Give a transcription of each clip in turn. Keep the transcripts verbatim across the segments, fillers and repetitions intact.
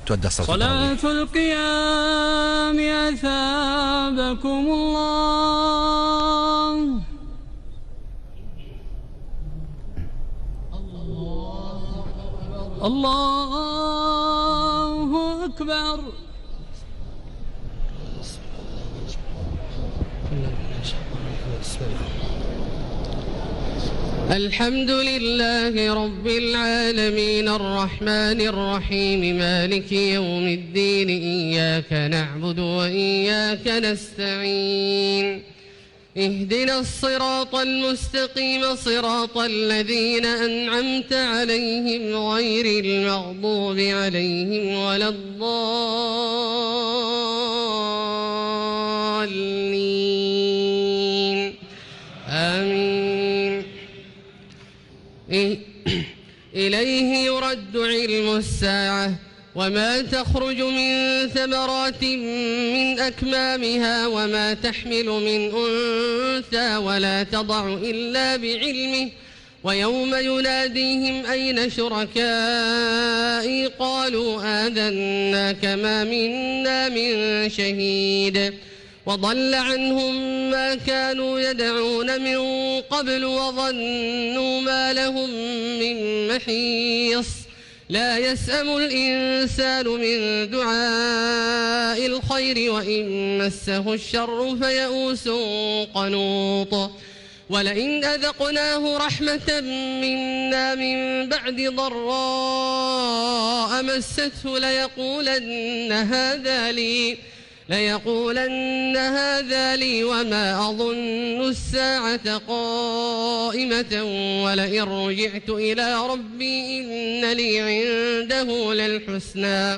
تؤدى صلاة صلاة القيام أثابكم الله. الله أكبر. الحمد لله رب العالمين الرحمن الرحيم مالك يوم الدين إياك نعبد وإياك نستعين اهدنا الصراط المستقيم صراط الذين أنعمت عليهم غير المغضوب عليهم ولا الضالين آمين. إليه يرد علم الساعة وما تخرج من ثمرات من أكمامها وما تحمل من أنثى ولا تضع إلا بعلمه ويوم يناديهم أين شركائي قالوا آذناك ما منا من شهيد وضل عنهم ما كانوا يدعون من قبل وظنوا ما لهم من محيص لا يسأم الإنسان من دعاء الخير وإن مسه الشر فيئوس قنوط ولئن أذقناه رحمة منا من بعد ضراء مسته ليقولن هذا لي ليقولن هذا لي وما أظن الساعة قائمة ولئن رجعت إلى ربي إن لي عنده للحسنى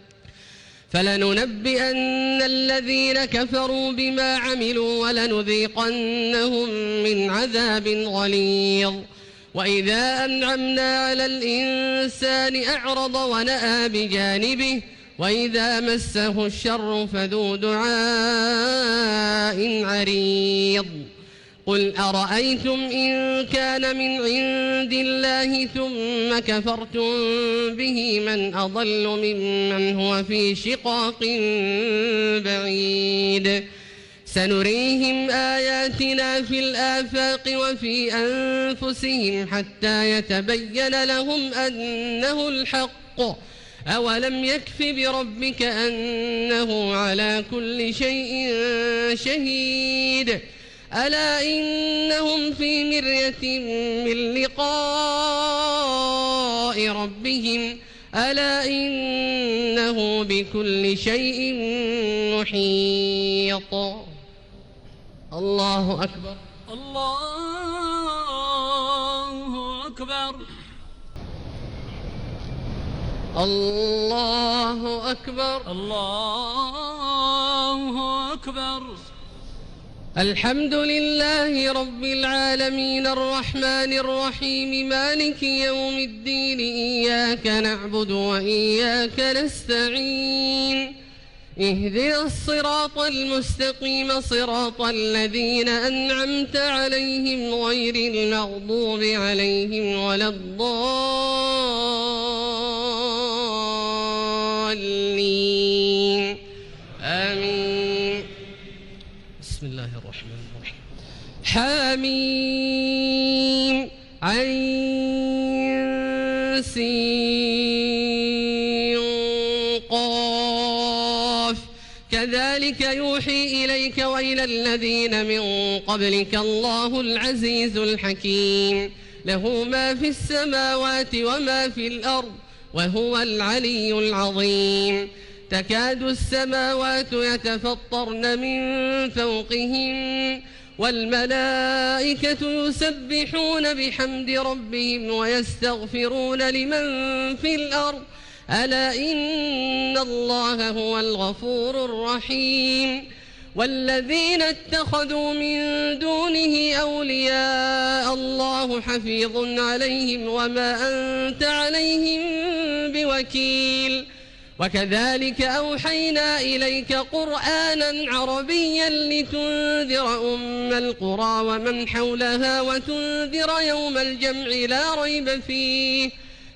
فلننبئن الذين كفروا بما عملوا ولنذيقنهم من عذاب غليظ. وإذا أنعمنا على الإنسان أعرض ونأى بجانبه وإذا مسه الشر فذو دعاء عريض. قل أرأيتم إن كان من عند الله ثم كفرتم به من أضل ممن هو في شقاق بعيد. سنريهم آياتنا في الآفاق وفي أنفسهم حتى يتبين لهم أنه الحق أولم يكف بربك أنه على كل شيء شهيد. ألا إنهم في مرية من لقاء ربهم ألا إنه بكل شيء محيط. الله أكبر. الله أكبر. الله أكبر. الله أكبر. الحمد لله رب العالمين الرحمن الرحيم مالك يوم الدين إياك نعبد وإياك نستعين اهدنا الصراط المستقيم صراط الذين أنعمت عليهم غير المغضوب عليهم ولا الضالين آمين. بسم الله الرحمن الرحيم. حميم عين سين قاف كذلك يوحي إليك وإلى الذين من قبلك الله العزيز الحكيم له ما في السماوات وما في الأرض وهو العلي العظيم. تكاد السماوات يتفطرن من فوقهم والملائكة يسبحون بحمد ربهم ويستغفرون لمن في الأرض ألا إن الله هو الغفور الرحيم. والذين اتخذوا من دونه أولياء الله حفيظ عليهم وما أنت عليهم بوكيل. وكذلك أوحينا إليك قرآنا عربيا لتنذر أم القرى ومن حولها وتنذر يوم الجمع لا ريب فيه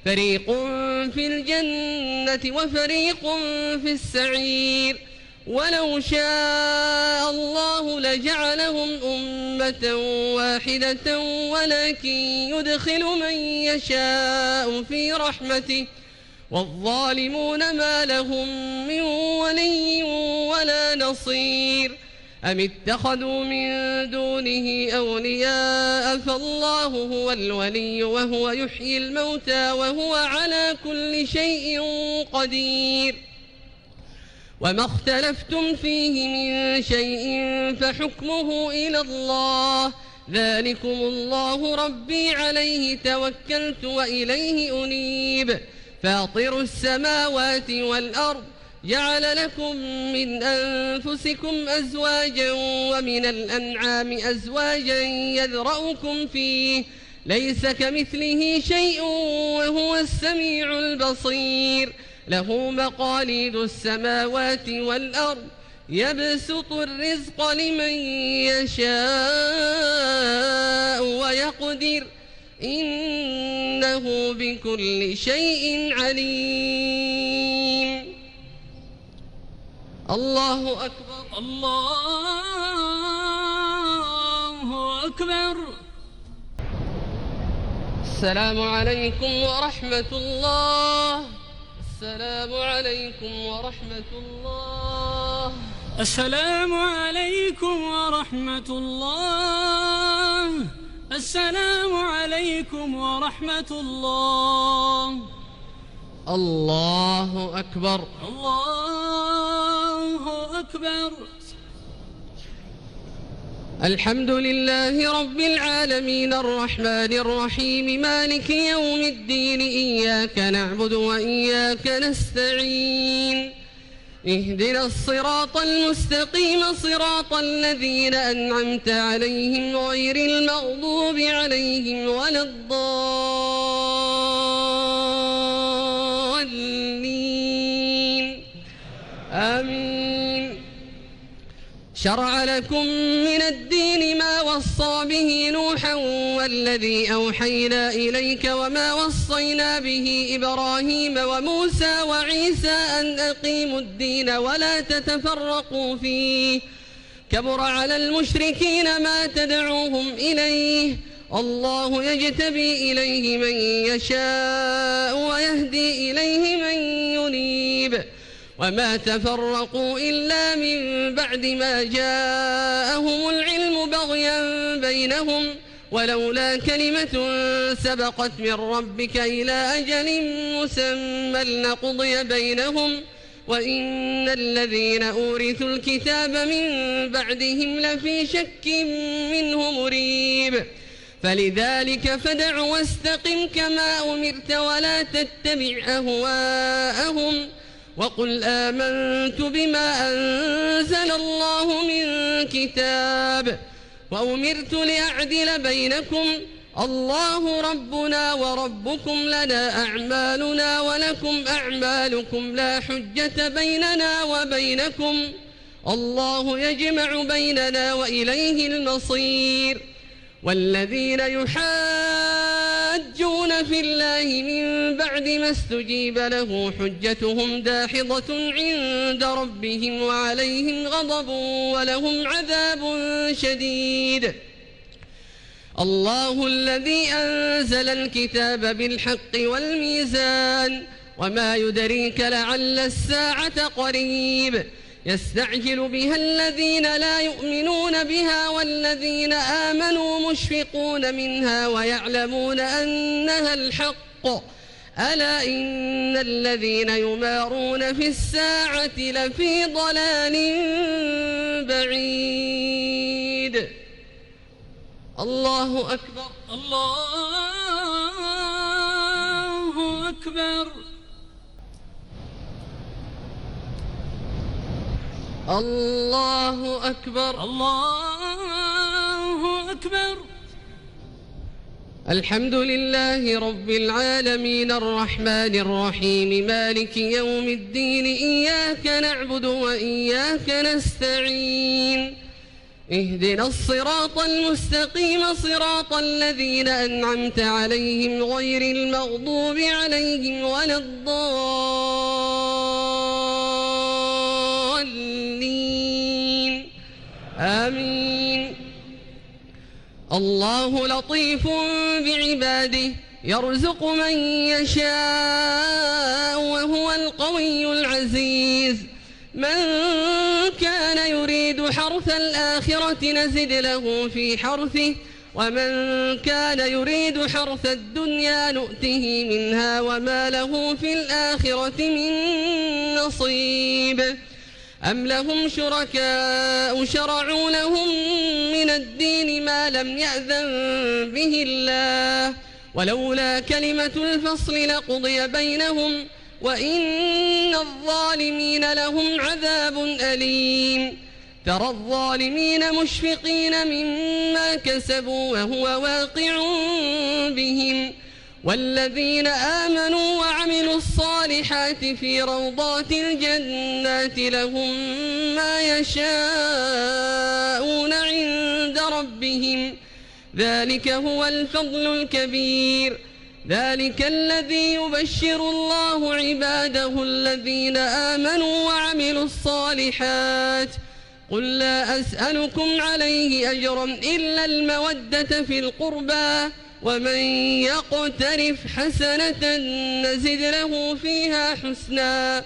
فريق في الجنة وفريق في السعير ولو شاء الله لجعلهم أمة واحدة ولكن يدخل من يشاء في رحمته والظالمون ما لهم من ولي ولا نصير أم اتخذوا من دونه أولياء فالله هو الولي وهو يحيي الموتى وهو على كل شيء قدير وما اختلفتم فيه من شيء فحكمه إلى الله ذلكم الله ربي عليه توكلت وإليه أنيب فاطر السماوات والأرض جعل لكم من أنفسكم أزواجا ومن الأنعام أزواجا يذرأكم فيه ليس كمثله شيء وهو السميع البصير له مقاليد السماوات والأرض يبسط الرزق لمن يشاء ويقدر إنه بكل شيء عليم. الله أكبر. الله أكبر. السلام عليكم ورحمة الله. السلام عليكم ورحمة الله. السلام عليكم ورحمة الله. السلام عليكم ورحمة الله. الله أكبر. الله أكبر. الحمد لله رب العالمين الرحمن الرحيم مالك يوم الدين إياك نعبد وإياك نستعين اهدنا الصراط المستقيم صراط الذين أنعمت عليهم غير المغضوب عليهم ولا الضالين آمين. شرع لكم من الدين ما وصى به نوحا والذي أوحينا إليك وما وصينا به إبراهيم وموسى وعيسى أن أقيموا الدين ولا تتفرقوا فيه كبر على المشركين ما تدعوهم إليه الله يجتبي إليه من يشاء ويهدي إليه من ينيب وما تفرقوا إلا من بعد ما جاءهم العلم بغيا بينهم ولولا كلمة سبقت من ربك إلى أجل مسمى لقضي بينهم وإن الذين أورثوا الكتاب من بعدهم لفي شك منه مريب فلذلك فدع واستقم كما أمرت ولا تتبع أهواءهم وقل آمنت بما أنزل الله من كتاب وأمرت لأعدل بينكم الله ربنا وربكم لنا أعمالنا ولكم أعمالكم لا حجة بيننا وبينكم الله يجمع بيننا وإليه المصير والذين يحاجون في الله من بعد ما استجيب له حجتهم داحضة عند ربهم وعليهم غضب ولهم عذاب شديد. الله الذي أنزل الكتاب بالحق والميزان وما يدريك لعل الساعة قريب يستعجل بها الذين لا يؤمنون بها والذين آمنوا مشفقون منها ويعلمون أنها الحق ألا إن الذين يمارون في الساعة لفي ضلال بعيد. الله أكبر. الله أكبر. الله أكبر. الله أكبر. الحمد لله رب العالمين الرحمن الرحيم مالك يوم الدين إياك نعبد وإياك نستعين اهدنا الصراط المستقيم صراط الذين أنعمت عليهم غير المغضوب عليهم ولا الضالين آمين. الله لطيف بعباده يرزق من يشاء وهو القوي العزيز. من كان يريد حرث الآخرة نزد له في حرثه ومن كان يريد حرث الدنيا نؤته منها وما له في الآخرة من نصيب. أم لهم شركاء شرعوا لهم من الدين ما لم يأذن به الله ولولا كلمة الفصل لقضي بينهم وإن الظالمين لهم عذاب أليم. ترى الظالمين مشفقين مما كسبوا وهو واقع بهم والذين آمنوا وعملوا الصالحات في روضات الجنات لهم ما يشاءون عند ربهم ذلك هو الفضل الكبير. ذلك الذي يبشر الله عباده الذين آمنوا وعملوا الصالحات. قل لا أسألكم عليه أجرا إلا المودة في القربى ومن يقترف حسنة نزد له فيها حسنا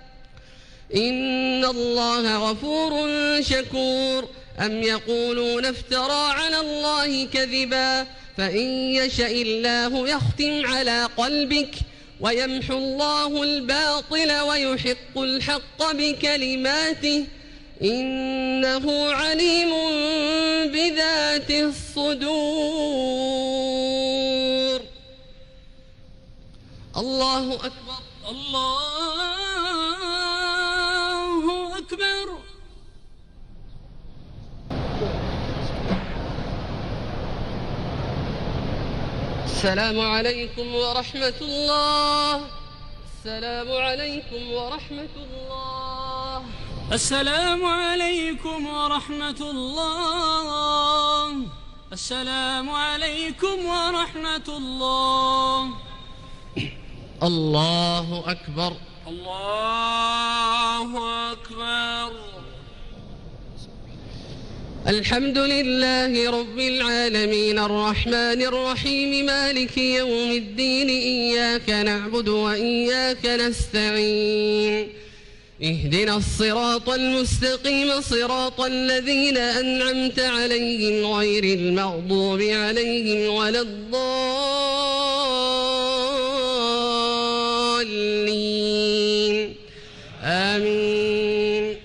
إن الله غفور شكور. أم يقولون افترى على الله كذبا فإن يشأ الله يختم على قلبك ويمحو الله الباطل ويحق الحق بكلماته إنه عليم بذات الصدور. الله أكبر. الله أكبر. السلام عليكم ورحمة الله. السلام عليكم ورحمة الله. السلام عليكم ورحمة الله. السلام عليكم ورحمة الله. الله أكبر. الله أكبر. الحمد لله رب العالمين الرحمن الرحيم مالك يوم الدين إياك نعبد وإياك نستعين اهدنا الصراط المستقيم صراط الذين أنعمت عليهم غير المغضوب عليهم ولا الضالين آمين.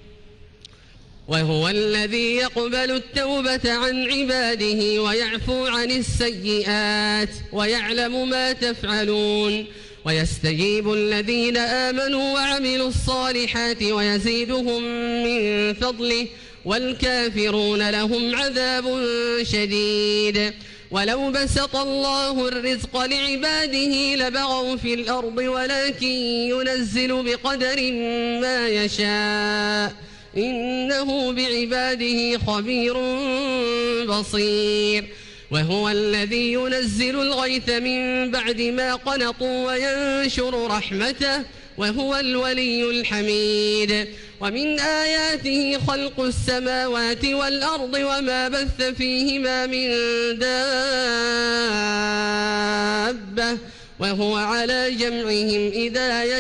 وهو الذي يقبل التوبة عن عباده ويعفو عن السيئات ويعلم ما تفعلون ويستجيب الذين آمنوا وعملوا الصالحات ويزيدهم من فضله والكافرون لهم عذاب شديد. ولو بسط الله الرزق لعباده لبغوا في الأرض ولكن ينزل بقدر ما يشاء إنه بعباده خبير بصير. وهو الذي ينزل الغيث من بعد ما قنطوا وينشر رحمته وهو الولي الحميد. ومن آياته خلق السماوات والأرض وما بث فيهما من دابة وهو على جمعهم إذا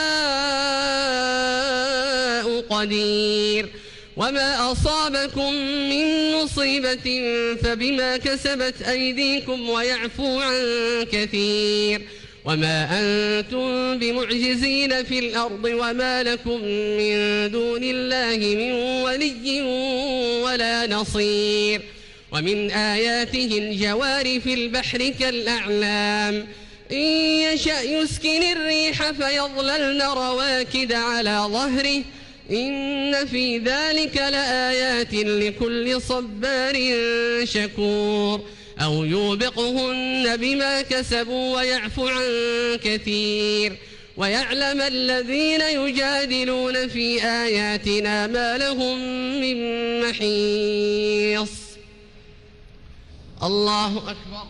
يشاء قدير. وما أصابكم من مصيبة فبما كسبت أيديكم ويعفو عن كثير. وما أنتم بمعجزين في الأرض وما لكم من دون الله من ولي ولا نصير. ومن آياته الجوار في البحر كالأعلام إن يشأ يسكن الريح فيظللن رواكد على ظهره إن في ذلك لآيات لكل صبار شكور. أو يوبقهن بما كسبوا ويعفو عن كثير. ويعلم الذين يجادلون في آياتنا ما لهم من محيص. الله أكبر.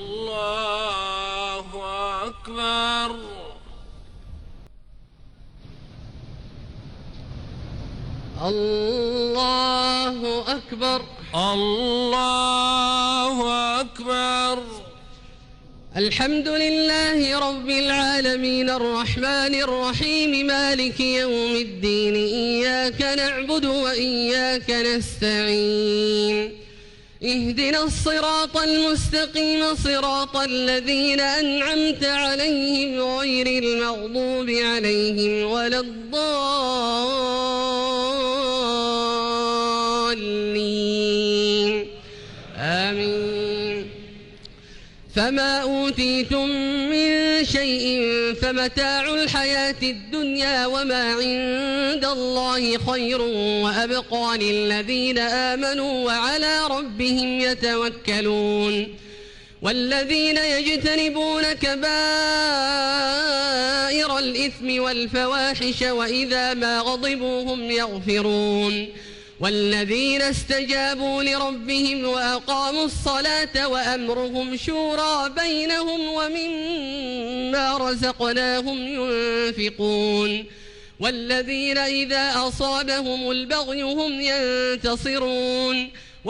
الله أكبر. الله أكبر. الله أكبر. الحمد لله رب العالمين الرحمن الرحيم مالك يوم الدين إياك نعبد وإياك نستعين اهدنا الصراط المستقيم صراط الذين أنعمت عليهم غير المغضوب عليهم ولا الضالين آمين. فما أوتيتم من شيء فمتاع الحياة الدنيا وما عند الله خير وأبقى للذين آمنوا وعلى ربهم يتوكلون. والذين يجتنبون كبائر الإثم والفواحش وإذا ما غضبوا هم يغفرون. والذين استجابوا لربهم وأقاموا الصلاة وأمرهم شورى بينهم ومما رزقناهم ينفقون. والذين إذا أصابهم البغي هم ينتصرون.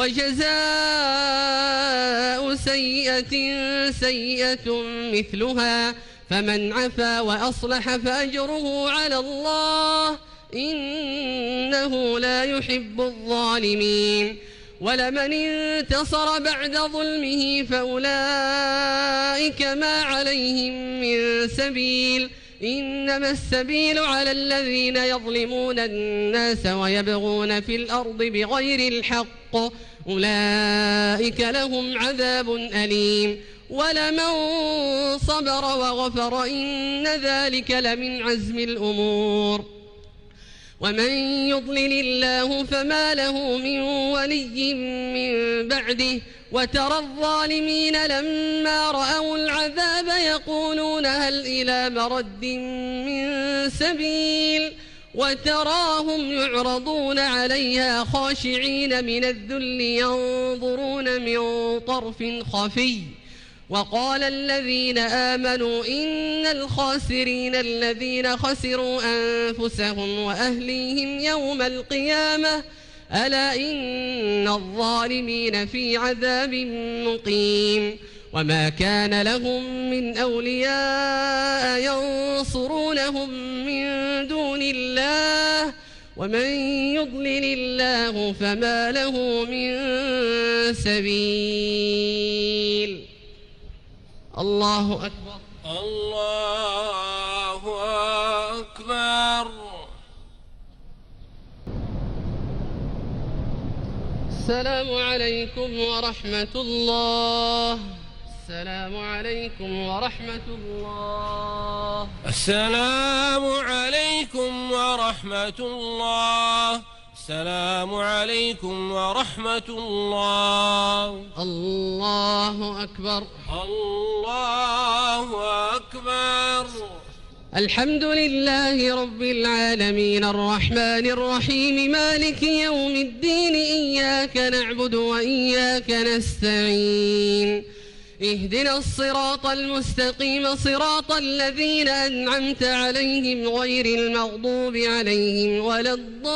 وجزاء سيئة سيئة مثلها فمن عفا وأصلح فأجره على الله إنه لا يحب الظالمين. ولمن انتصر بعد ظلمه فأولئك ما عليهم من سبيل إنما السبيل على الذين يظلمون الناس ويبغون في الأرض بغير الحق أولئك لهم عذاب أليم. ولمن صبر وغفر إن ذلك لمن عزم الأمور. ومن يضلل الله فما له من ولي من بعده. وترى الظالمين لما رأوا العذاب يقولون هل إلى مرد من سبيل وتراهم يعرضون عليها خاشعين من الذل ينظرون من طرف خفي. وقال الذين آمنوا إن الخاسرين الذين خسروا أنفسهم وأهليهم يوم القيامة ألا إن الظالمين في عذاب مقيم. وما كان لهم من أولياء ينصرونهم من دون الله ومن يضلل الله فما له من سبيل. الله أكبر. الله أكبر. السلام عليكم ورحمة الله. السلام عليكم ورحمة الله. السلام عليكم ورحمة الله. السلام عليكم ورحمة الله. الله أكبر. الله أكبر. الحمد لله رب العالمين الرحمن الرحيم مالك يوم الدين إياك نعبد وإياك نستعين اهدنا الصراط المستقيم صراط الذين أنعمت عليهم غير المغضوب عليهم ولا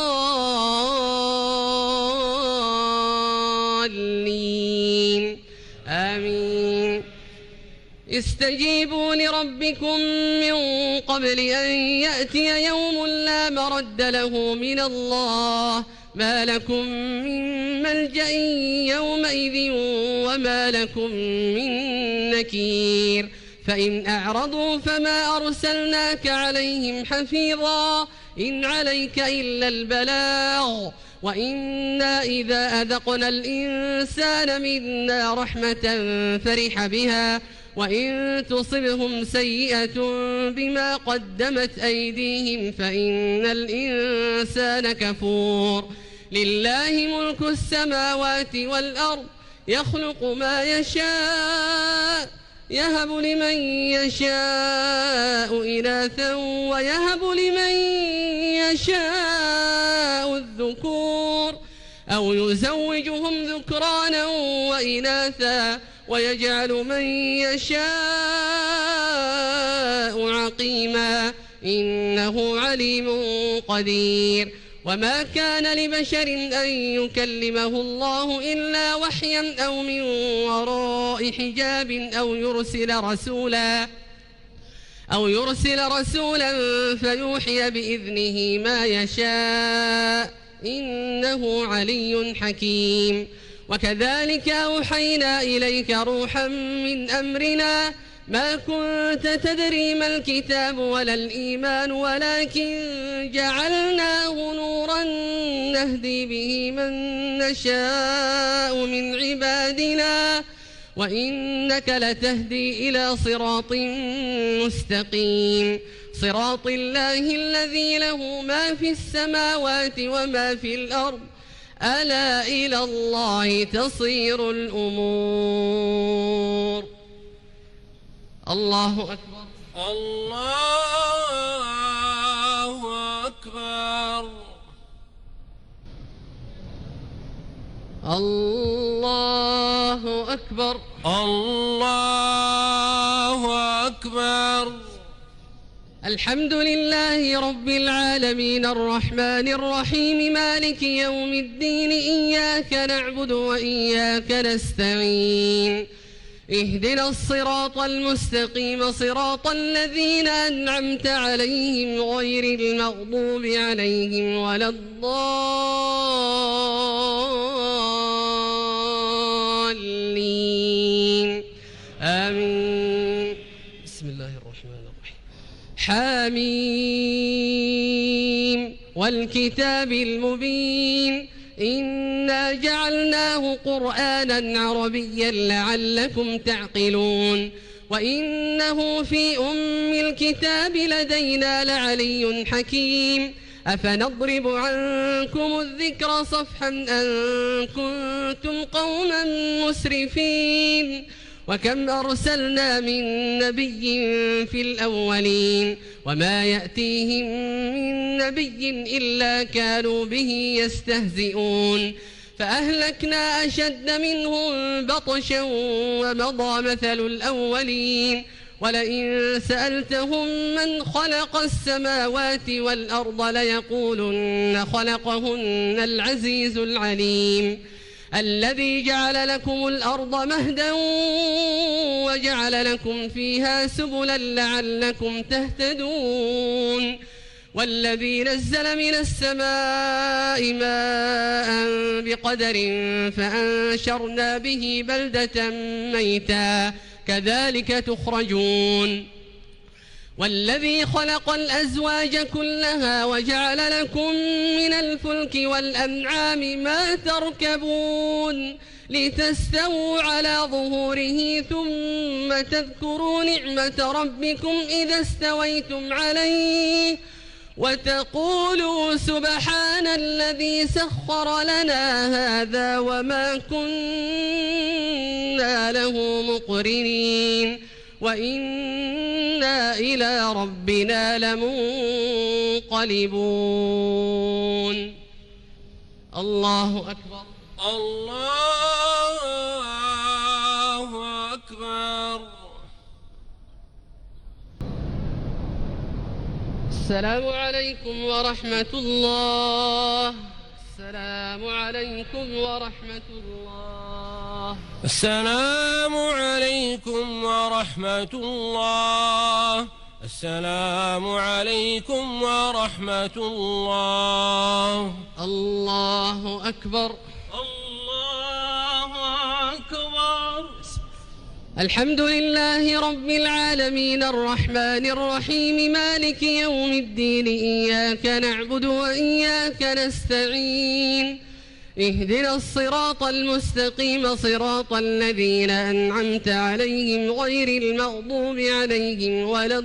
الضالين آمين. استجيبوا لربكم من قبل أن يأتي يوم لا مرد له من الله ما لكم من ملجأ يومئذ وما لكم من نكير. فإن أعرضوا فما أرسلناك عليهم حفيظا إن عليك إلا البلاغ وإنا إذا أذقنا الإنسان منا رحمة فرح بها وإن تصبهم سيئة بما قدمت أيديهم فإن الإنسان كفور. لله ملك السماوات والأرض يخلق ما يشاء يهب لمن يشاء إناثا ويهب لمن يشاء الذكور أو يزوجهم ذكرانا وإناثا ويجعل من يشاء عقيما إنه عليم قدير. وما كان لبشر أن يكلمه الله إلا وحيا أو من وراء حجاب أو يرسل رسولا أو يرسل رسولا فيوحي بإذنه ما يشاء إنه علي حكيم. وكذلك أوحينا إليك روحا من أمرنا ما كنت تدري ما الكتاب ولا الإيمان ولكن جعلناه نورا نهدي به من نشاء من عبادنا وإنك لتهدي إلى صراط مستقيم صراط الله الذي له ما في السماوات وما في الأرض ألا إلى الله تصير الأمور. الله أكبر. الله أكبر. الله أكبر. الله أكبر. الحمد لله رب العالمين الرحمن الرحيم مالك يوم الدين إياك نعبد وإياك نستعين اهدنا الصراط المستقيم صراط الذين أنعمت عليهم غير المغضوب عليهم ولا الضالين آمين. بسم الله الرحمن الرحيم. حاميم والكتاب المبين إنا جعلناه قرآنا عربيا لعلكم تعقلون وإنه في أم الكتاب لدينا لعلي حكيم. أفنضرب عنكم الذكر صفحا أن كنتم قوما مسرفين وكم أرسلنا من نبي في الأولين وما يأتيهم من نبي إلا كانوا به يستهزئون فأهلكنا أشد منهم بطشا ومضى مثل الأولين ولئن سألتهم من خلق السماوات والأرض ليقولن خلقهن العزيز العليم الذي جعل لكم الأرض مهدا وجعل لكم فيها سبلا لعلكم تهتدون والذي نزل من السماء ماء بقدر فأنشرنا به بلدة ميتا كذلك تخرجون والذي خلق الأزواج كلها وجعل لكم من الفلك والأنعام ما تركبون لتستووا على ظهوره ثم تذكروا نعمة ربكم إذا استويتم عليه وتقولوا سبحان الذي سخر لنا هذا وما كنا له مقرنين وإنا إلى ربنا لمنقلبون. الله أكبر. الله أكبر. السلام عليكم ورحمة الله. السلام عليكم ورحمة الله. السلام عليكم ورحمة الله. السلام عليكم ورحمة الله. الله أكبر. الله أكبر. الحمد لله رب العالمين الرحمن الرحيم مالك يوم الدين إياك نعبد وإياك نستعين اهدنا الصراط المستقيم صراط الذين أنعمت عليهم غير المغضوب عليهم ولا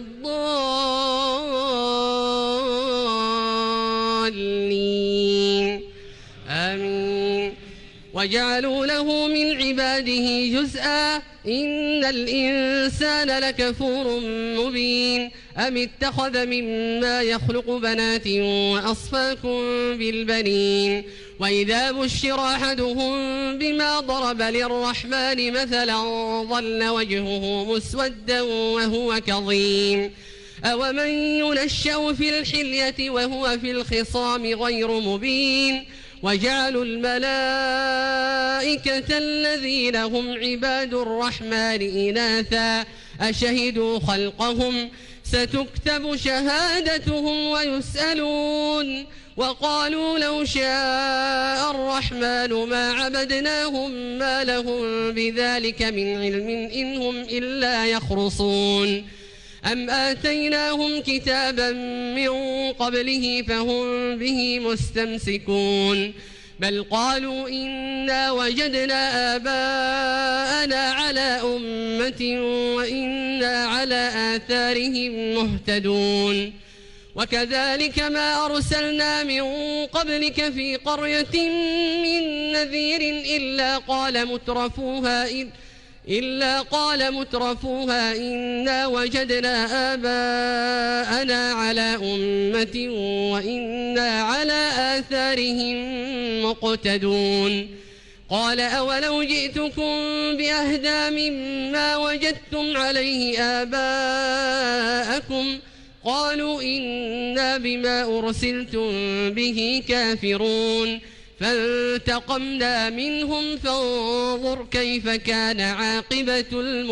الضالين آمين. وجعلوا له من عباده جزءا إن الإنسان لكفور مبين أم اتخذ مما يخلق بنات وأصفاكم بالبنين وإذا بشر أحدهم بما ضرب للرحمن مثلا ظل وجهه مسودا وهو كظيم أومن ينشأ في الحلية وهو في الخصام غير مبين وجعلوا الملائكة الذين هم عباد الرحمن إناثا أشهدوا خلقهم ستكتب شهادتهم ويسألون وقالوا لو شاء الرحمن ما عبدناهم ما لهم بذلك من علم إن هم إلا يخرصون أم آتيناهم كتابا من قبله فهم به مستمسكون بل قالوا إنا وجدنا آباءنا على أمة وإنا على آثارهم مهتدون وكذلك ما أرسلنا من قبلك في قرية من نذير إلا قال مترفوها إذ إلا قال مترفوها إنا وجدنا آباءنا على أمة وإنا على آثارهم مقتدون قال أولو جئتكم بأهدى مما وجدتم عليه آباءكم قالوا إنا بما أرسلتم به كافرون فانتقمنا منهم فانظر كيف كان عاقبة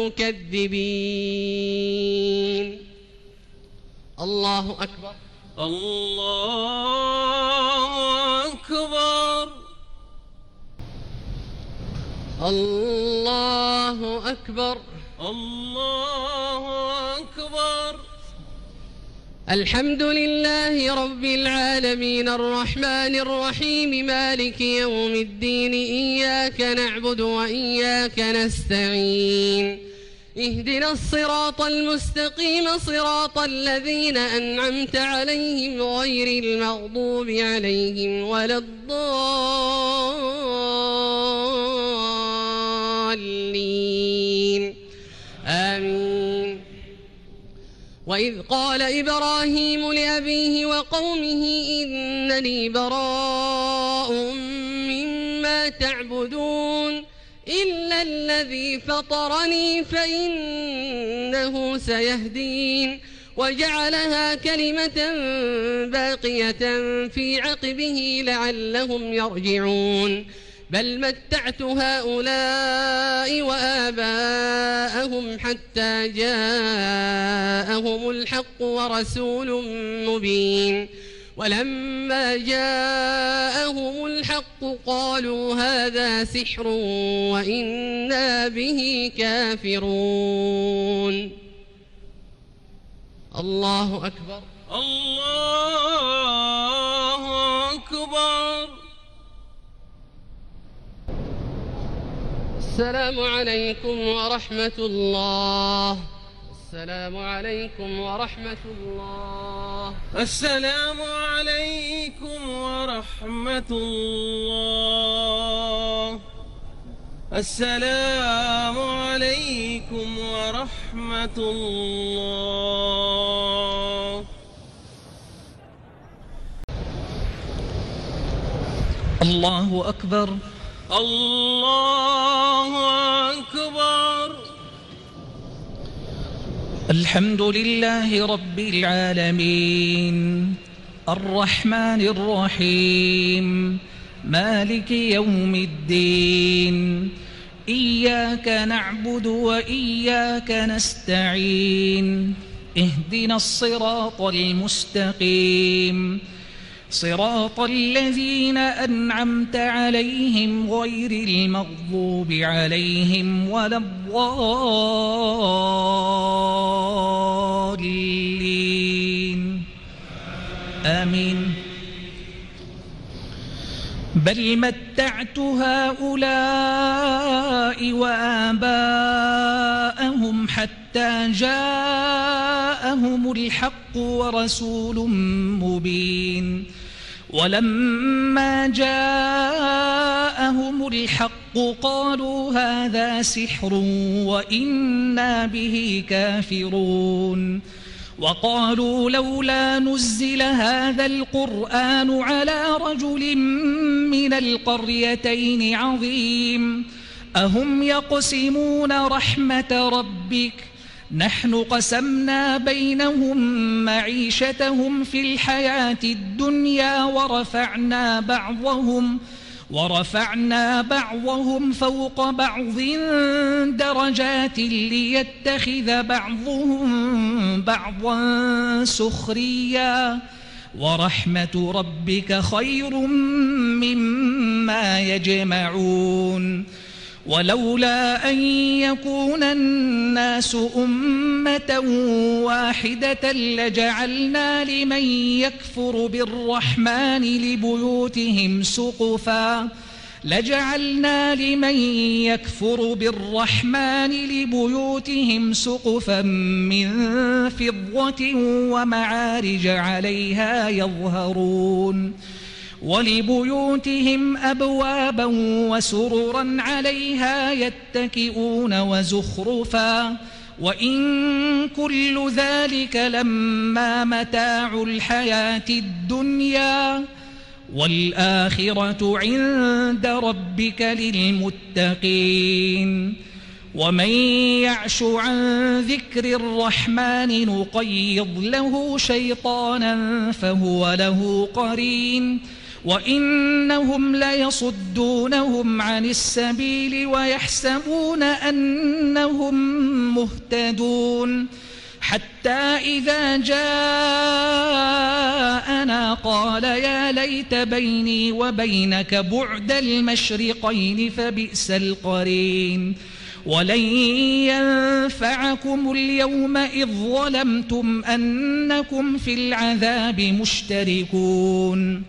المكذبين. الله أكبر. الله أكبر. الله أكبر. الله أكبر. الحمد لله رب العالمين الرحمن الرحيم مالك يوم الدين إياك نعبد وإياك نستعين اهدنا الصراط المستقيم صراط الذين أنعمت عليهم غير المغضوب عليهم ولا الضالين آمين. وإذ قال إبراهيم لأبيه وقومه إنني براء مما تعبدون إلا الذي فطرني فإنه سيهدين وجعلها كلمة باقية في عقبه لعلهم يرجعون بل متعت هؤلاء وآباءهم حتى جاءهم الحق ورسول مبين ولما جاءهم الحق قالوا هذا سحر وإنا به كافرون. الله أكبر. الله أكبر. السلام عليكم ورحمة الله. السلام عليكم ورحمة الله. السلام عليكم ورحمة الله. السلام عليكم ورحمة الله. الله أكبر. الله أكبر. الحمد لله رب العالمين الرحمن الرحيم مالك يوم الدين إياك نعبد وإياك نستعين اهدنا الصراط المستقيم صراط الذين أنعمت عليهم غير المغضوب عليهم ولا الضالين آمين. بل متعت هؤلاء وآباءهم حتى جاءهم الحق ورسول مبين ولما جاءهم الحق قالوا هذا سحر وإنا به كافرون وقالوا لولا نزل هذا القرآن على رجل من القريتين عظيم أهم يقسمون رحمة ربك نحن قسمنا بينهم معيشتهم في الحياة الدنيا ورفعنا بعضهم ورفعنا بعضهم فوق بعض درجات ليتخذ بعضهم بعضا سخريا ورحمة ربك خير مما يجمعون ولولا أن يكون الناس أمة واحدة لجعلنا لمن يكفر بالرحمن لبيوتهم سقفا لجعلنا لمن يكفر بالرحمن لبيوتهم سقفا من فضة ومعارج عليها يظهرون ولبيوتهم أبوابا وسررا عليها يتكئون وزخرفا وإن كل ذلك لما متاع الحياة الدنيا والآخرة عند ربك للمتقين ومن يعش عن ذكر الرحمن نقيض له شيطانا فهو له قرين وإنهم ليصدونهم عن السبيل ويحسبون أنهم مهتدون حتى إذا جاءنا قال يا ليت بيني وبينك بعد المشرقين فبئس القرين ولن ينفعكم اليوم إذ ظلمتم أنكم في العذاب مشتركون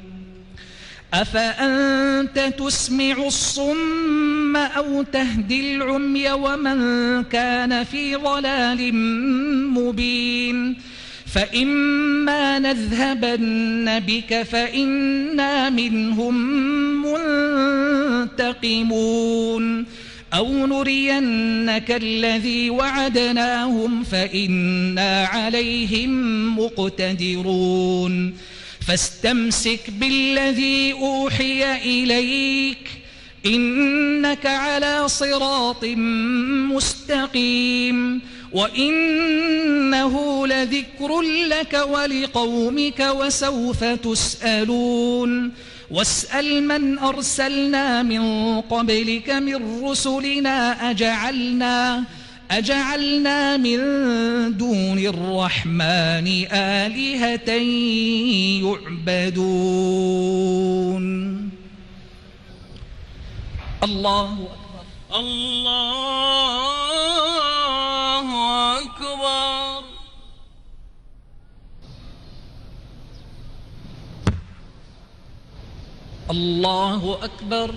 أفأنت تسمع الصم أو تهدي العمي ومن كان في ضلال مبين فإما نذهبن بك فإنا منهم منتقمون أو نرينك الذي وعدناهم فإنا عليهم مقتدرون فاستمسك بالذي أوحي إليك إنك على صراط مستقيم وإنه لذكر لك ولقومك وسوف تسألون واسأل من أرسلنا من قبلك من رسلنا أجعلنا أجعلنا من دون الرحمن آلهة يعبدون الله أكبر الله أكبر الله أكبر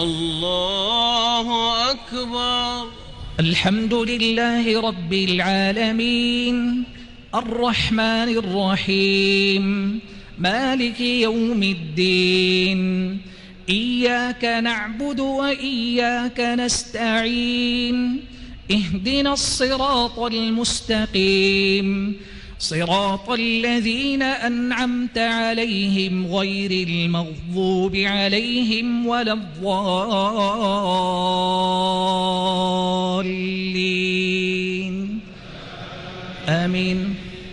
الله أكبر الحمد لله رب العالمين الرحمن الرحيم مالك يوم الدين إياك نعبد وإياك نستعين اهدنا الصراط المستقيم صراط الذين أنعمت عليهم غير المغضوب عليهم ولا الضالين آمين.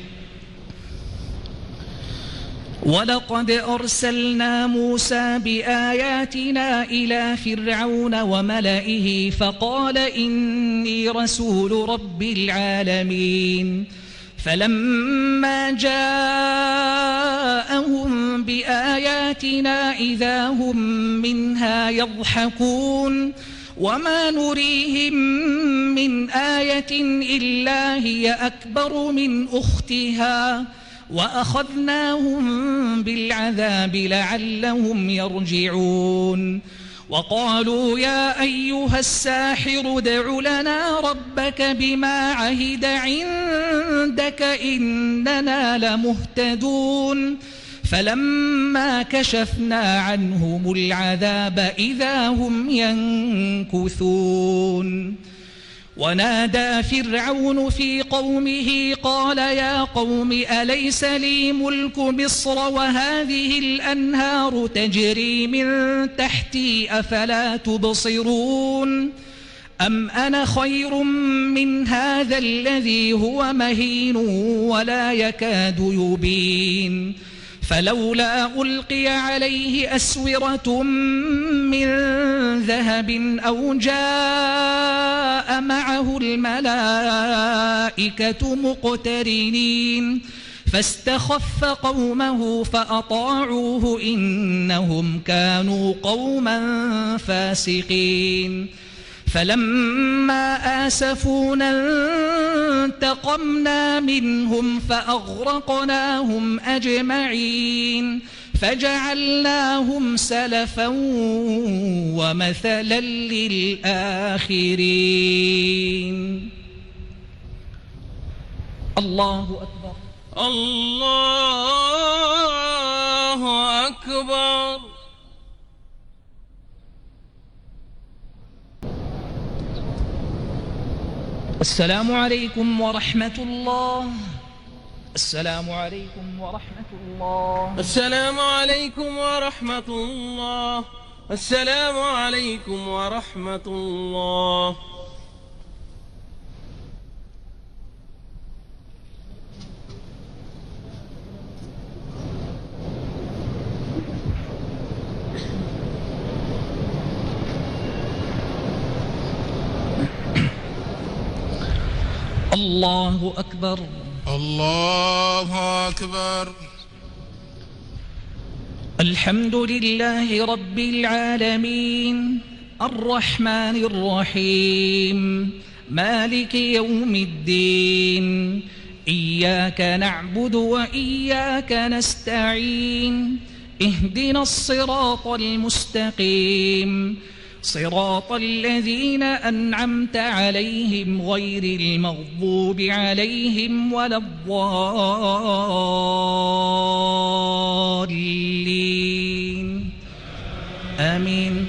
ولقد أرسلنا موسى بآياتنا إلى فرعون وملئه فقال إني رسول رب العالمين فلما جاءهم بآياتنا إذا هم منها يضحكون وما نريهم من آية إلا هي أكبر من أختها وأخذناهم بالعذاب لعلهم يرجعون وقالوا يا أيها الساحر ادع لنا ربك بما عهد عندك إننا لمهتدون فلما كشفنا عنهم العذاب إذا هم ينكثون ونادى فرعون في قومه قال يا قوم أليس لي ملك مصر وهذه الأنهار تجري من تحتي أفلا تبصرون أم أنا خير من هذا الذي هو مهين ولا يكاد يبين فلولا ألقي عليه أسورة من ذهب أو جاء معه الملائكة مقترنين فاستخف قومه فأطاعوه إنهم كانوا قوما فاسقين فلما آسفونا انتقمنا منهم فأغرقناهم أجمعين فجعلناهم سلفا ومثلا للآخرين. الله أكبر. الله أكبر. السلام عليكم ورحمة الله. السلام عليكم ورحمة الله. السلام عليكم ورحمة الله. السلام عليكم ورحمة الله. الله أكبر. الله أكبر. الحمد لله رب العالمين الرحمن الرحيم مالك يوم الدين إياك نعبد وإياك نستعين اهدنا الصراط المستقيم صراط الذين أنعمت عليهم غير المغضوب عليهم ولا الضالين آمين.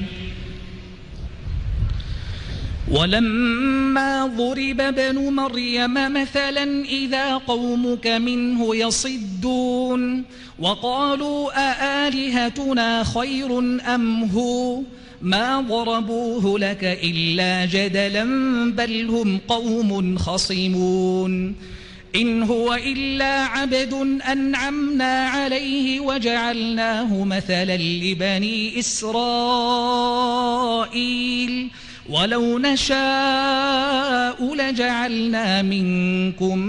ولما ضرب ابن مريم مثلا إذا قومك منه يصدون وقالوا أآلهتنا خير أم هو ما ضربوه لك إلا جدلا بل هم قوم خصمون إن هو إلا عبد أنعمنا عليه وجعلناه مثلا لبني إسرائيل ولو نشاء لجعلنا منكم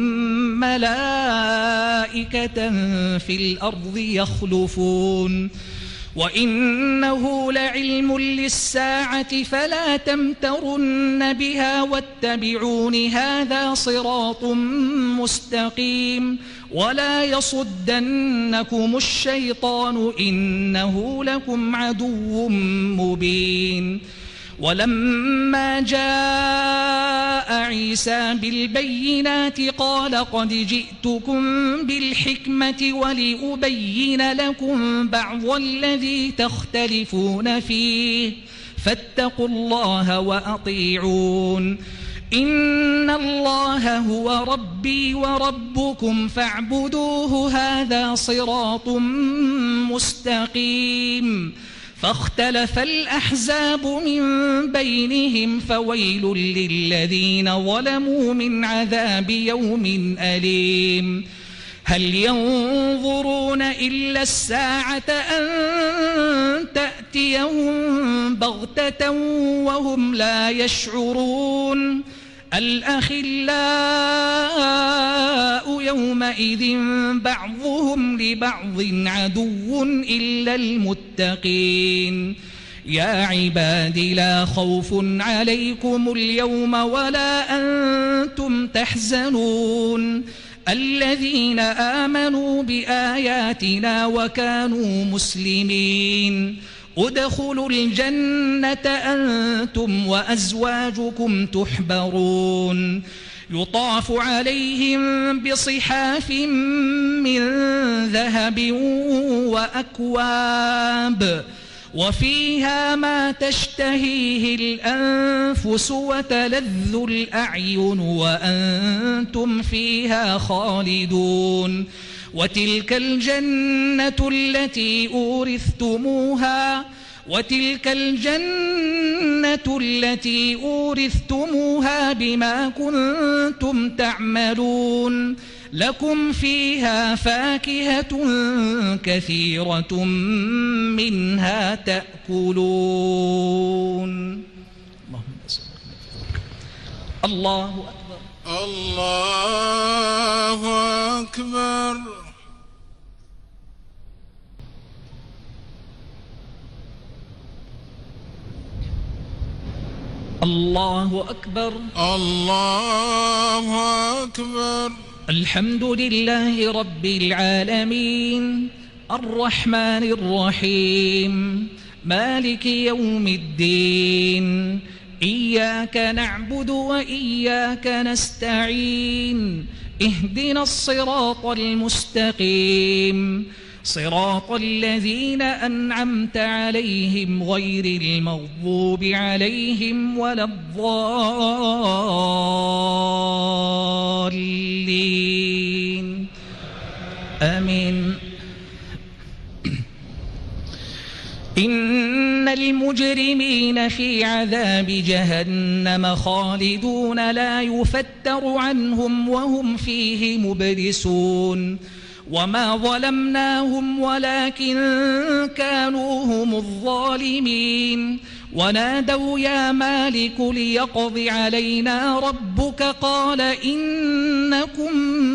ملائكة في الأرض يخلفون وإنه لعلم للساعة فلا تمترن بها واتبعون هذا صراط مستقيم ولا يصدنكم الشيطان إنه لكم عدو مبين. ولما جاء عيسى بالبينات قال قد جئتكم بالحكمة ولأبين لكم بعض الذي تختلفون فيه فاتقوا الله وأطيعون إن الله هو ربي وربكم فاعبدوه هذا صراط مستقيم. فاختلف الأحزاب من بينهم فويل للذين ظلموا من عذاب يوم أليم. هل ينظرون إلا الساعة أن تأتيهم بغتة وهم لا يشعرون الأخلاء يومئذ بعضهم لبعض عدو إلا المتقين. يا عباد لا خوف عليكم اليوم ولا أنتم تحزنون الذين آمنوا بآياتنا وكانوا مسلمين ادخلوا الجنة أنتم وأزواجكم تحبرون يطاف عليهم بصحاف من ذهب وأكواب وفيها ما تشتهيه الأنفس وتلذ الأعين وأنتم فيها خالدون وتلك الجنة التي أورثتموها وتلك الجنة التي أورثتموها بما كنتم تعملون لكم فيها فاكهة كثيرة منها تأكلون. الله أكبر. الله أكبر. الله أكبر. الله أكبر. الحمد لله رب العالمين الرحمن الرحيم مالك يوم الدين إياك نعبد وإياك نستعين اهدنا الصراط المستقيم صراط الذين أنعمت عليهم غير المغضوب عليهم ولا الضالين آمين. إن المجرمين في عذاب جهنم خالدون لا يفتر عنهم وهم فيه مبلسون وما ظلمناهم ولكن كانوا هم الظالمين ونادوا يا مالك ليقض علينا ربك قال إنكم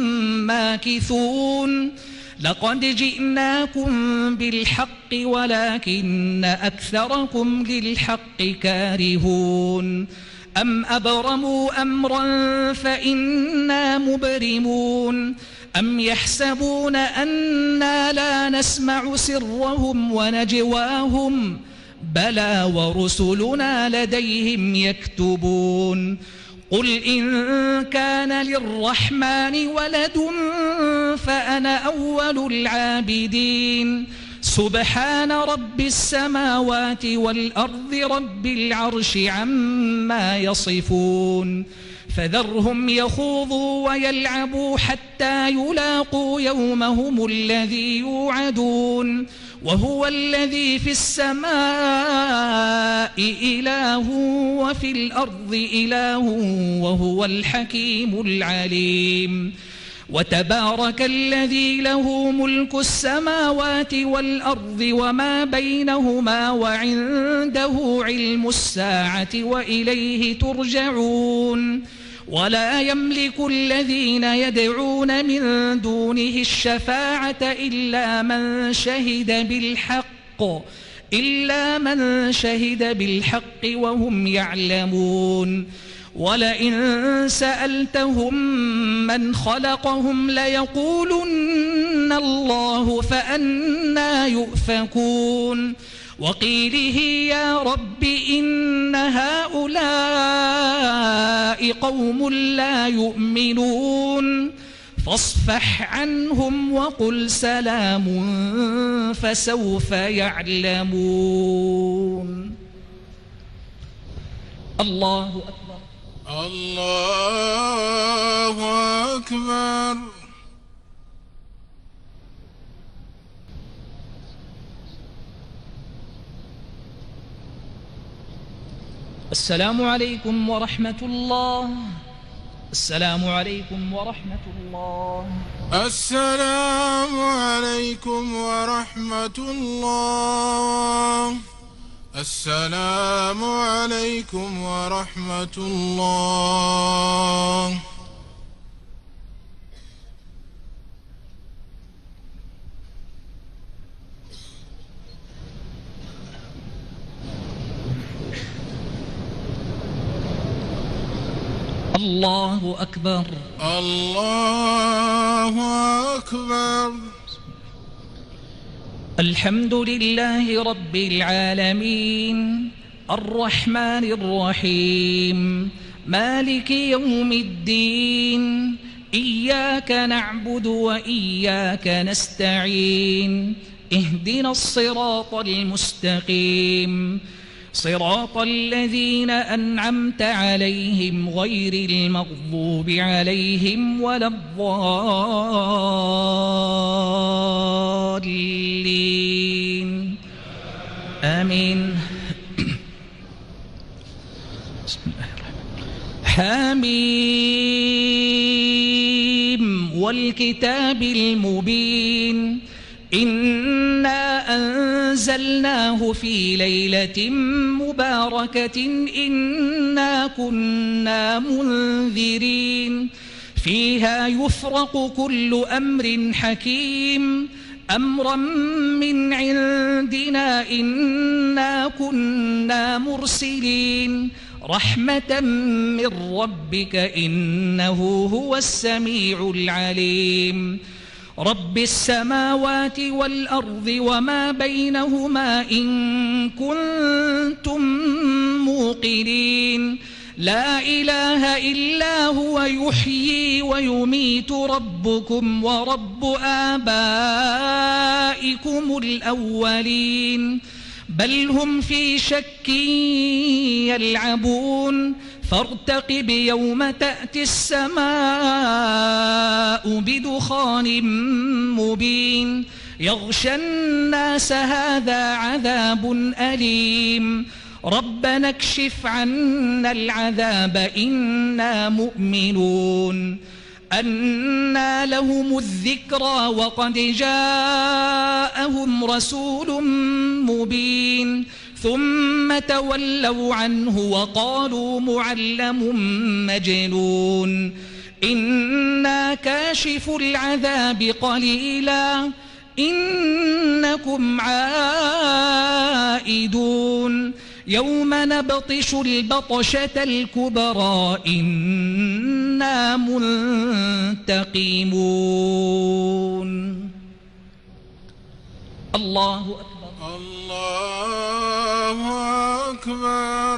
ماكثون لقد جئناكم بالحق ولكن أكثركم للحق كارهون أم أبرموا أمرا فإنا مبرمون أم يحسبون أنا لا نسمع سرهم ونجواهم بلى ورسلنا لديهم يكتبون قل إن كان للرحمن ولد فأنا أول العابدين سبحان رب السماوات والأرض رب العرش عما يصفون فذرهم يخوضوا ويلعبوا حتى يلاقوا يومهم الذي يوعدون وهو الذي في السماء إله وفي الأرض إله وهو الحكيم العليم وتبارك الذي له ملك السماوات والأرض وما بينهما وعنده علم الساعة وإليه ترجعون ولا يملك الذين يدعون من دونه الشفاعة إلا من شهد بالحق إلا من شهد بالحق وهم يعلمون ولئن سألتهم من خلقهم ليقولن الله فأنى يؤفكون وقيله يا رب إن هؤلاء قوم لا يؤمنون فاصفح عنهم وقل سلام فسوف يعلمون. الله أكبر. الله أكبر. السلام عليكم ورحمة الله. السلام عليكم ورحمة الله. السلام عليكم ورحمة الله. السلام عليكم ورحمة الله. الله أكبر. الله أكبر. الحمد لله رب العالمين الرحمن الرحيم مالك يوم الدين إياك نعبد وإياك نستعين اهدنا الصراط المستقيم صراط الذين أنعمت عليهم غير المغضوب عليهم ولا الضالين آمين. بسم الله الرحمن الرحيم. حميم والكتاب المبين إنا أنزلناه في ليلة مباركة إنا كنا منذرين فيها يفرق كل أمر حكيم أمرا من عندنا إنا كنا مرسلين رحمة من ربك إنه هو السميع العليم رب السماوات والأرض وما بينهما إن كنتم موقنين لا إله إلا هو يحيي ويميت ربكم ورب آبائكم الأولين بل هم في شك يلعبون فارتقب يوم تأتي السماء بدخان مبين يغشى الناس هذا عذاب أليم ربنا اكشف عنا العذاب إنا مؤمنون أنى لهم الذكرى وقد جاءهم رسول مبين ثم تولوا عنه وقالوا معلم مجنون إنا كاشف العذاب قليلا إنكم عائدون يوم نبطش البطشة الكبرى إنا منتقمون. الله أكبر. الله أكبر.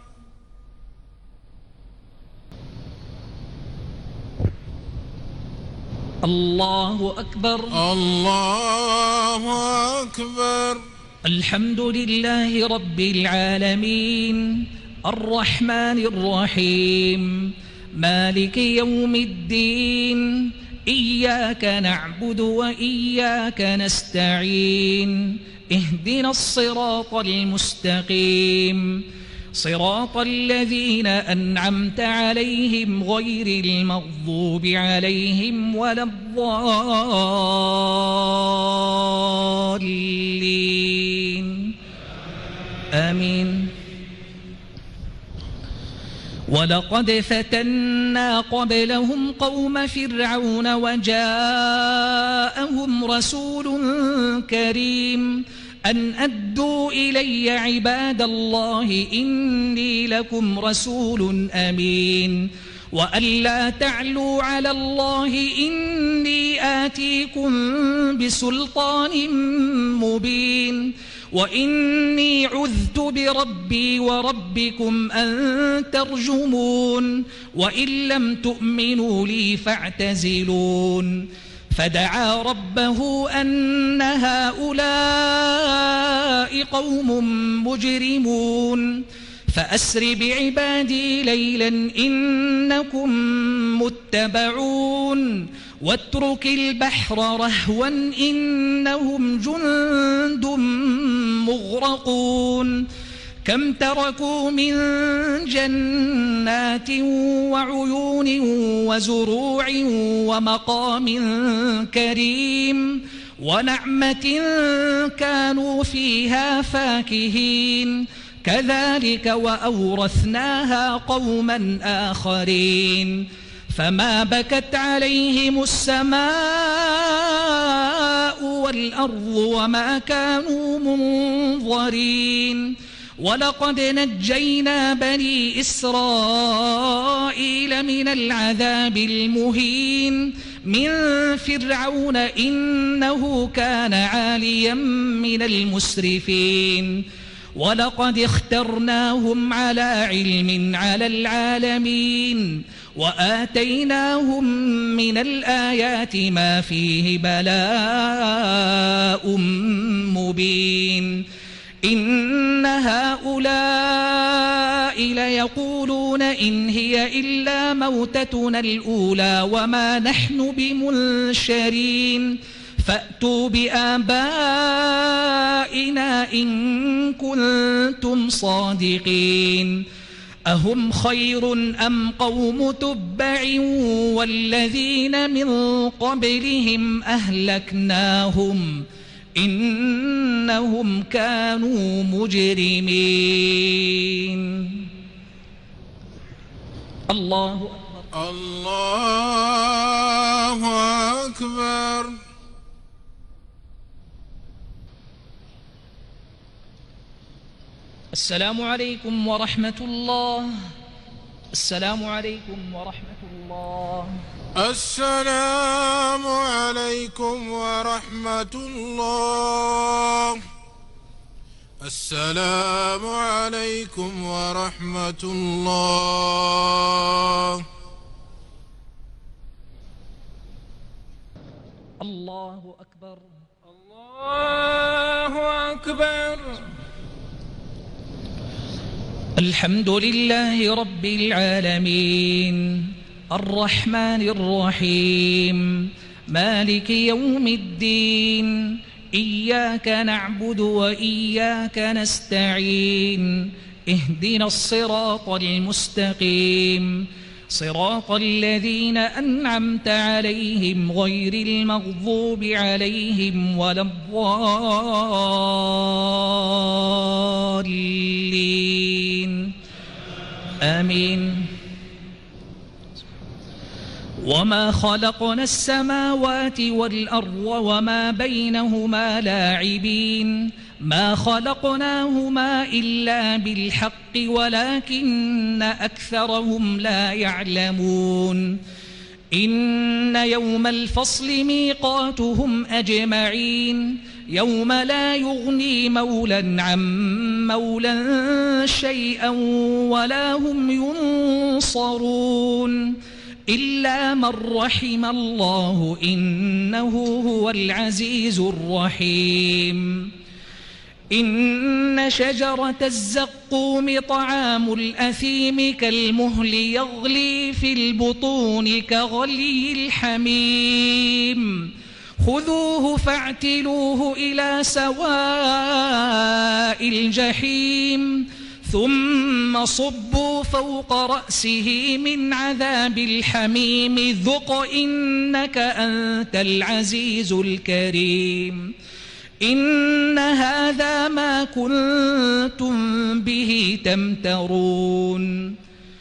الله أكبر. الله أكبر. الحمد لله رب العالمين الرحمن الرحيم مالك يوم الدين إياك نعبد وإياك نستعين اهدنا الصراط المستقيم صراط الذين أنعمت عليهم غير المغضوب عليهم ولا الضالين آمين. ولقد فتنا قبلهم قوم فرعون وجاءهم رسول كريم أن أدوا إلي عباد الله إني لكم رسول أمين وأن لا تعلوا على الله إني آتيكم بسلطان مبين وإني عذت بربي وربكم أن ترجمون وإن لم تؤمنوا لي فاعتزلون فدعا ربه أن هؤلاء قوم مجرمون فأسر بعبادي ليلا إنكم متبعون واترك البحر رهوا إنهم جند مغرقون كم تركوا من جنات وعيون وزروع ومقام كريم ونعمة كانوا فيها فاكهين كذلك وأورثناها قوما آخرين فما بكت عليهم السماء والأرض وما كانوا منظرين ولقد نجينا بني إسرائيل من العذاب المهين من فرعون إنه كان عاليا من المسرفين ولقد اخترناهم على علم على العالمين وآتيناهم من الآيات ما فيه بلاء مبين إن هؤلاء ليقولون إن هي إلا موتتنا الأولى وما نحن بمنشرين فأتوا بآبائنا إن كنتم صادقين أهم خير أم قوم تبع والذين من قبلهم أهلكناهم إنهم كانوا مجرمين. الله أكبر. الله أكبر. السلام عليكم ورحمة الله. السلام عليكم ورحمة الله. السلام عليكم ورحمة الله. السلام عليكم ورحمة الله. الله أكبر. الله أكبر. الحمد لله رب العالمين الرحمن الرحيم مالك يوم الدين إياك نعبد وإياك نستعين اهدنا الصراط المستقيم صراط الذين أنعمت عليهم غير المغضوب عليهم ولا الضالين آمين. وما خلقنا السماوات والأرض وما بينهما لاعبين ما خلقناهما إلا بالحق ولكن أكثرهم لا يعلمون إن يوم الفصل ميقاتهم أجمعين يوم لا يغني مولى عن مولى شيئا ولا هم ينصرون إلا من رحم الله إنه هو العزيز الرحيم. إن شجرة الزقوم طعام الأثيم كالمهل يغلي في البطون كغلي الحميم خذوه فاعتلوه إلى سواء الجحيم ثم صبوا فوق رأسه من عذاب الحميم ذق إنك أنت العزيز الكريم. إن هذا ما كنتم به تمترون.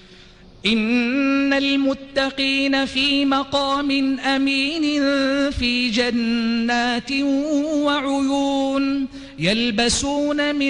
إن المتقين في مقام أمين في جنات وعيون يلبسون من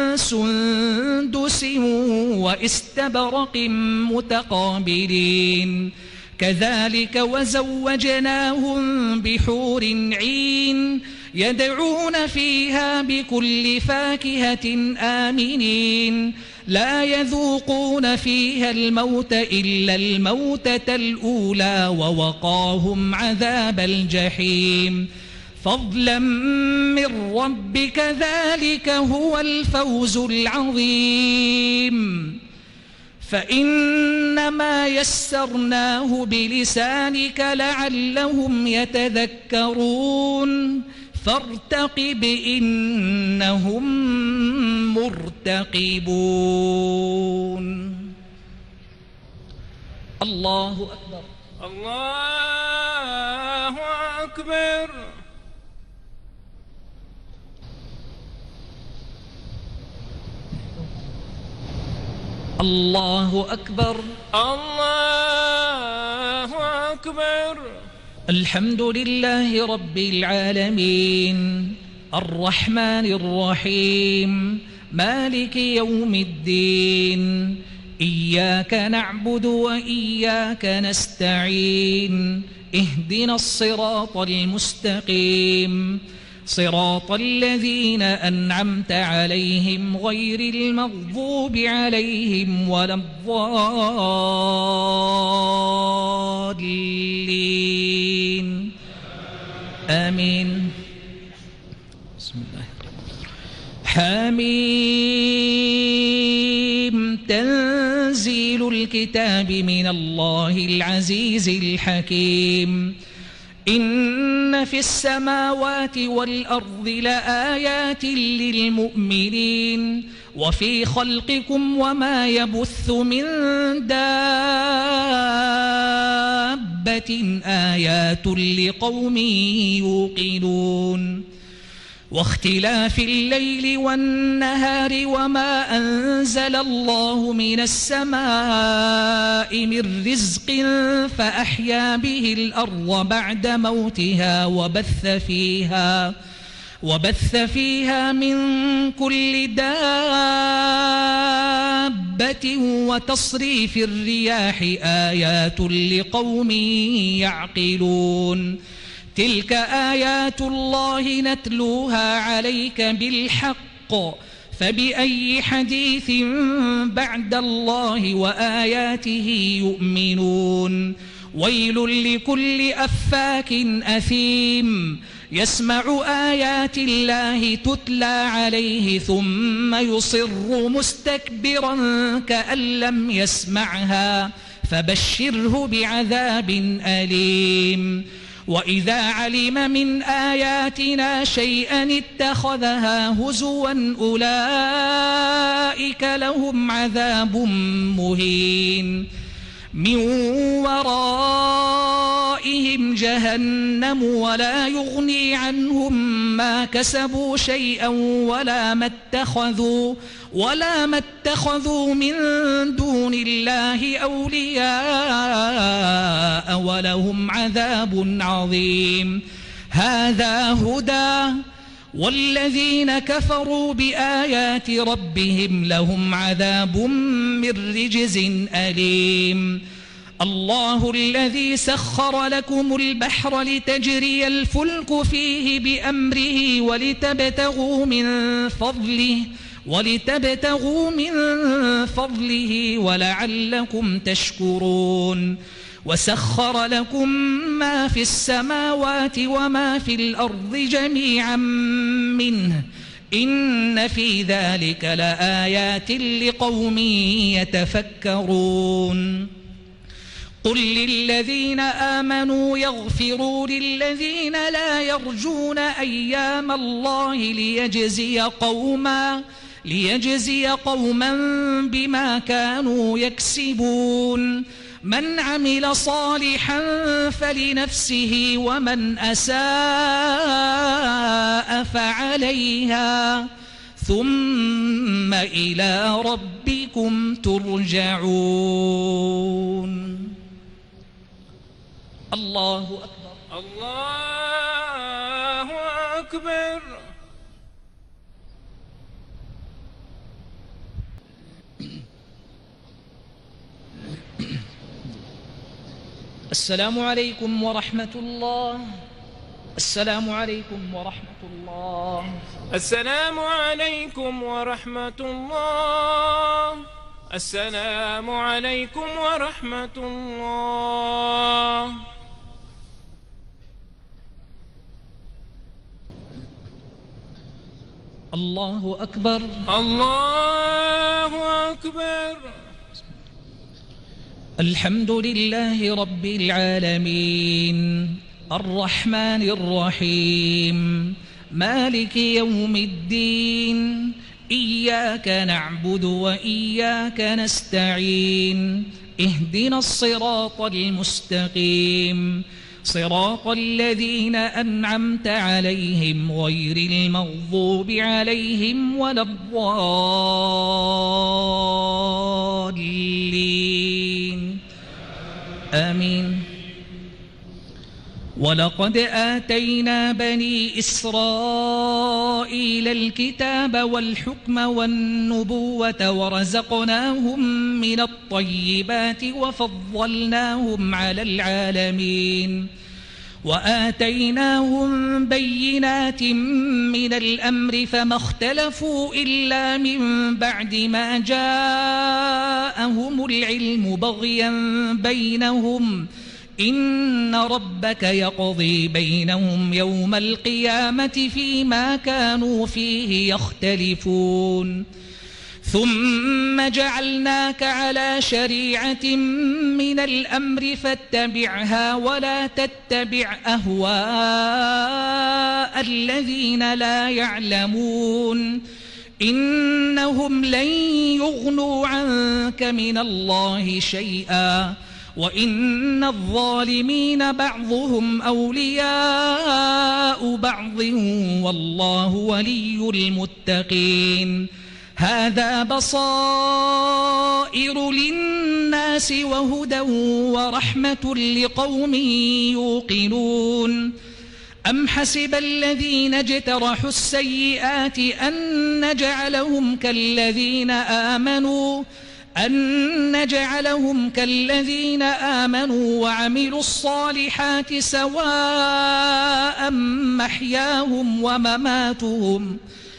سندس واستبرق متقابلين كذلك وزوجناهم بحور عين يدعون فيها بكل فاكهة آمنين لا يذوقون فيها الموت إلا الموتة الأولى ووقاهم عذاب الجحيم فضلا من ربك ذلك هو الفوز العظيم. فإنما يسرناه بلسانك لعلهم يتذكرون فارتقب إنهم مرتقبون. الله أكبر. الله أكبر. الله أكبر. الله أكبر. الحمد لله رب العالمين الرحمن الرحيم مالك يوم الدين إياك نعبد وإياك نستعين اهدنا الصراط المستقيم صراط الذين أنعمت عليهم غير المغضوب عليهم ولا الضالين آمين. بسم الله حميم تنزيل الكتاب من الله العزيز الحكيم. إن في السماوات والأرض لآيات للمؤمنين وفي خلقكم وما يبث من دابة آيات لقوم يوقنون. واختلاف الليل والنهار وما أنزل الله من السماء من رزق فأحيا به الأرض بعد موتها وبث فيها وبث فيها من كل دابة وتصريف الرياح آيات لقوم يعقلون. تلك آيات الله نتلوها عليك بالحق فبأي حديث بعد الله وآياته يؤمنون. ويل لكل أفاك أثيم يسمع آيات الله تتلى عليه ثم يصر مستكبرا كأن لم يسمعها فبشره بعذاب أليم. وإذا علم من آياتنا شيئا اتخذها هزوا أولئك لهم عذاب مهين. من ورائهم جهنم ولا يغني عنهم ما كسبوا شيئا ولا ما اتخذوا ولا ما اتخذوا من دون الله أولياء ولهم عذاب عظيم. هذا هدى والذين كفروا بآيات ربهم لهم عذاب من رجز أليم. الله الذي سخر لكم البحر لتجري الفلك فيه بأمره ولتبتغوا من فضله ولتبتغوا من فضله ولعلكم تشكرون. وسخر لكم ما في السماوات وما في الأرض جميعا منه إن في ذلك لآيات لقوم يتفكرون. قل للذين آمنوا يغفروا للذين لا يرجون أيام الله ليجزي قوما ليجزي قوما بما كانوا يكسبون. من عمل صالحا فلنفسه ومن أساء فعليها ثم إلى ربكم ترجعون. الله أكبر. الله أكبر. السلام عليكم ورحمة الله. السلام عليكم ورحمة الله. السلام عليكم ورحمة الله. السلام عليكم ورحمة الله. الله أكبر. الله أكبر. الحمد لله رب العالمين الرحمن الرحيم مالك يوم الدين إياك نعبد وإياك نستعين اهدنا الصراط المستقيم صراط الذين أنعمت عليهم غير المغضوب عليهم ولا الضالين آمين. ولقد آتينا بني إسرائيل الكتاب والحكم والنبوة ورزقناهم من الطيبات وفضلناهم على العالمين وآتيناهم بينات من الأمر فما اختلفوا إلا من بعد ما جاءهم العلم بغيا بينهم إن ربك يقضي بينهم يوم القيامة فيما كانوا فيه يختلفون ثم جعلناك على شريعة من الأمر فاتبعها ولا تتبع أهواء الذين لا يعلمون إنهم لن يغنوا عنك من الله شيئا وإن الظالمين بعضهم أولياء بعض والله ولي المتقين هذا بصائر للناس وهدى ورحمة لقوم يوقنون أم حسب الذين اجترحوا السيئات أن نجعلهم كالذين آمنوا أن نجعلهم كالذين آمنوا وعملوا الصالحات سواء محياهم ومماتهم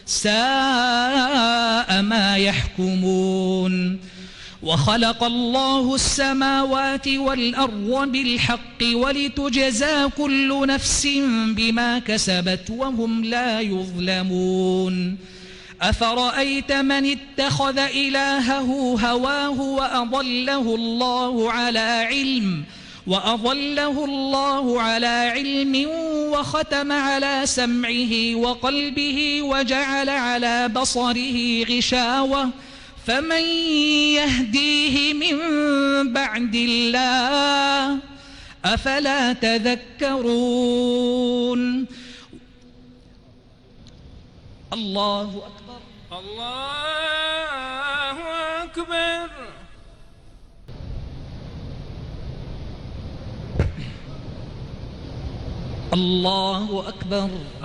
ساء ما يحكمون وخلق الله السماوات والأرض بالحق ولتجزى كل نفس بما كسبت وهم لا يظلمون أفرأيت من اتخذ إلهه هواه وأضله الله على علم وأضله الله على علم وختم على سمعه وقلبه وجعل على بصره غشاوة فمن يهديه من بعد الله أفلا تذكرون الله أكبر الله أكبر الله أكبر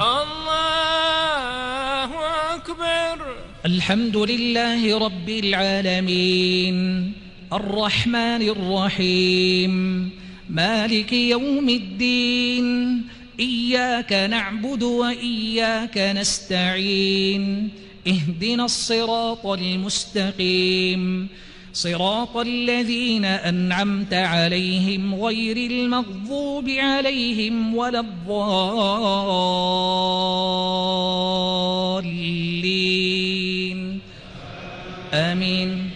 الله أكبر الحمد لله رب العالمين الرحمن الرحيم مالك يوم الدين إياك نعبد وإياك نستعين اهدنا الصراط المستقيم صراط الذين أنعمت عليهم غير المغضوب عليهم ولا الضالين آمين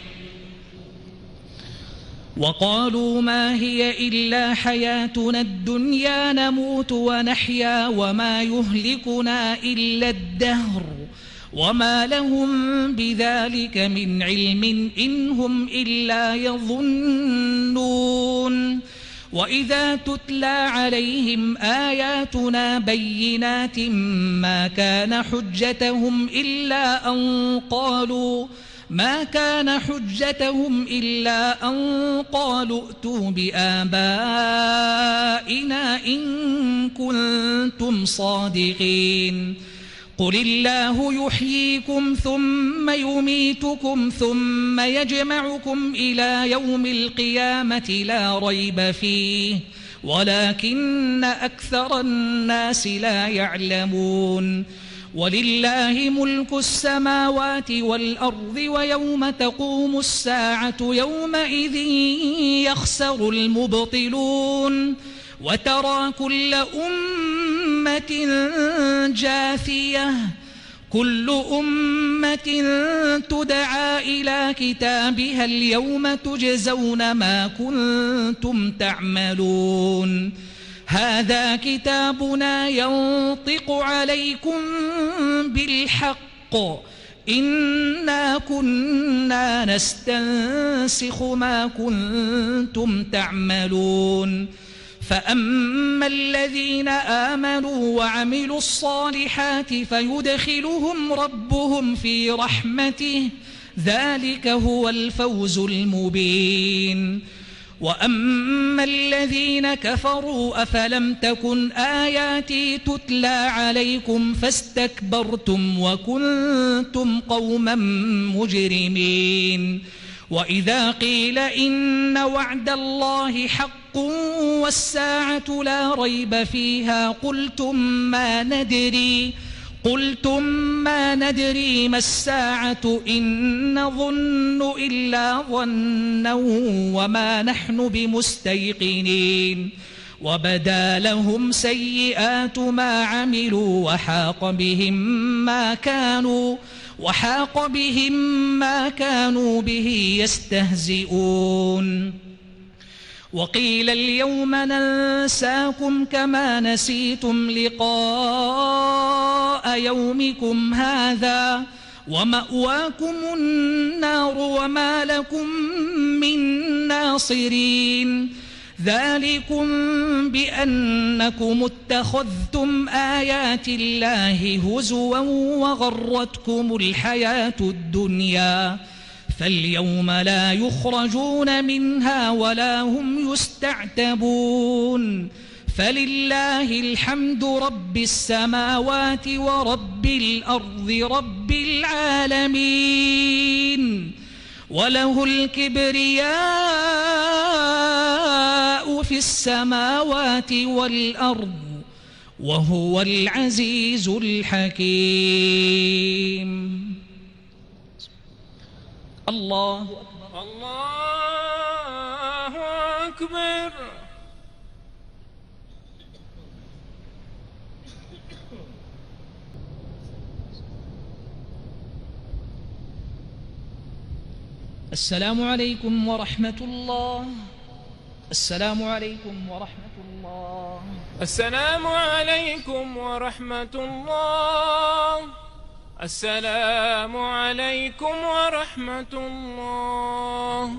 وقالوا ما هي إلا حياتنا الدنيا نموت ونحيا وما يهلكنا إلا الدهر وما لهم بذلك من علم إن هم إلا يظنون وإذا تتلى عليهم آياتنا بينات ما كان حجتهم إلا أن قالوا ما كان حجتهم إلا أن قالوا ائتوا بآبائنا إن كنتم صادقين قل الله يحييكم ثم يميتكم ثم يجمعكم إلى يوم القيامة لا ريب فيه ولكن أكثر الناس لا يعلمون ولله ملك السماوات والأرض ويوم تقوم الساعة يومئذ يخسر المبطلون وترى كل أمة جاثية كل أمة تدعى إلى كتابها اليوم تجزون ما كنتم تعملون هذا كتابنا ينطق عليكم بالحق إنا كنا نستنسخ ما كنتم تعملون فأما الذين آمنوا وعملوا الصالحات فيدخلهم ربهم في رحمته ذلك هو الفوز المبين وأما الذين كفروا أفلم تكن آياتي تتلى عليكم فاستكبرتم وكنتم قوما مجرمين وإذا قيل إن وعد الله حق والساعة لا ريب فيها قلتم ما ندري قلتم ما ندري ما الساعة إن نظن إلا ظنا وما نحن بمستيقنين وبدا لهم سيئات ما عملوا وحاق بهم ما كانوا وحاق بهم ما كانوا به يستهزئون وقيل اليوم ننساكم كما نسيتم لقاء يومكم هذا ومأواكم النار وما لكم من ناصرين ذلكم بأنكم اتخذتم آيات الله هزوا وغرتكم الحياة الدنيا فاليوم لا يخرجون منها ولا هم يستعتبون فلله الحمد رب السماوات ورب الأرض رب العالمين وله الكبرياء في السماوات والأرض وهو العزيز الحكيم. الله أكبر الله أكبر. السلام عليكم ورحمة الله. السلام عليكم ورحمة الله. السلام عليكم ورحمة الله. السلام عليكم ورحمة الله.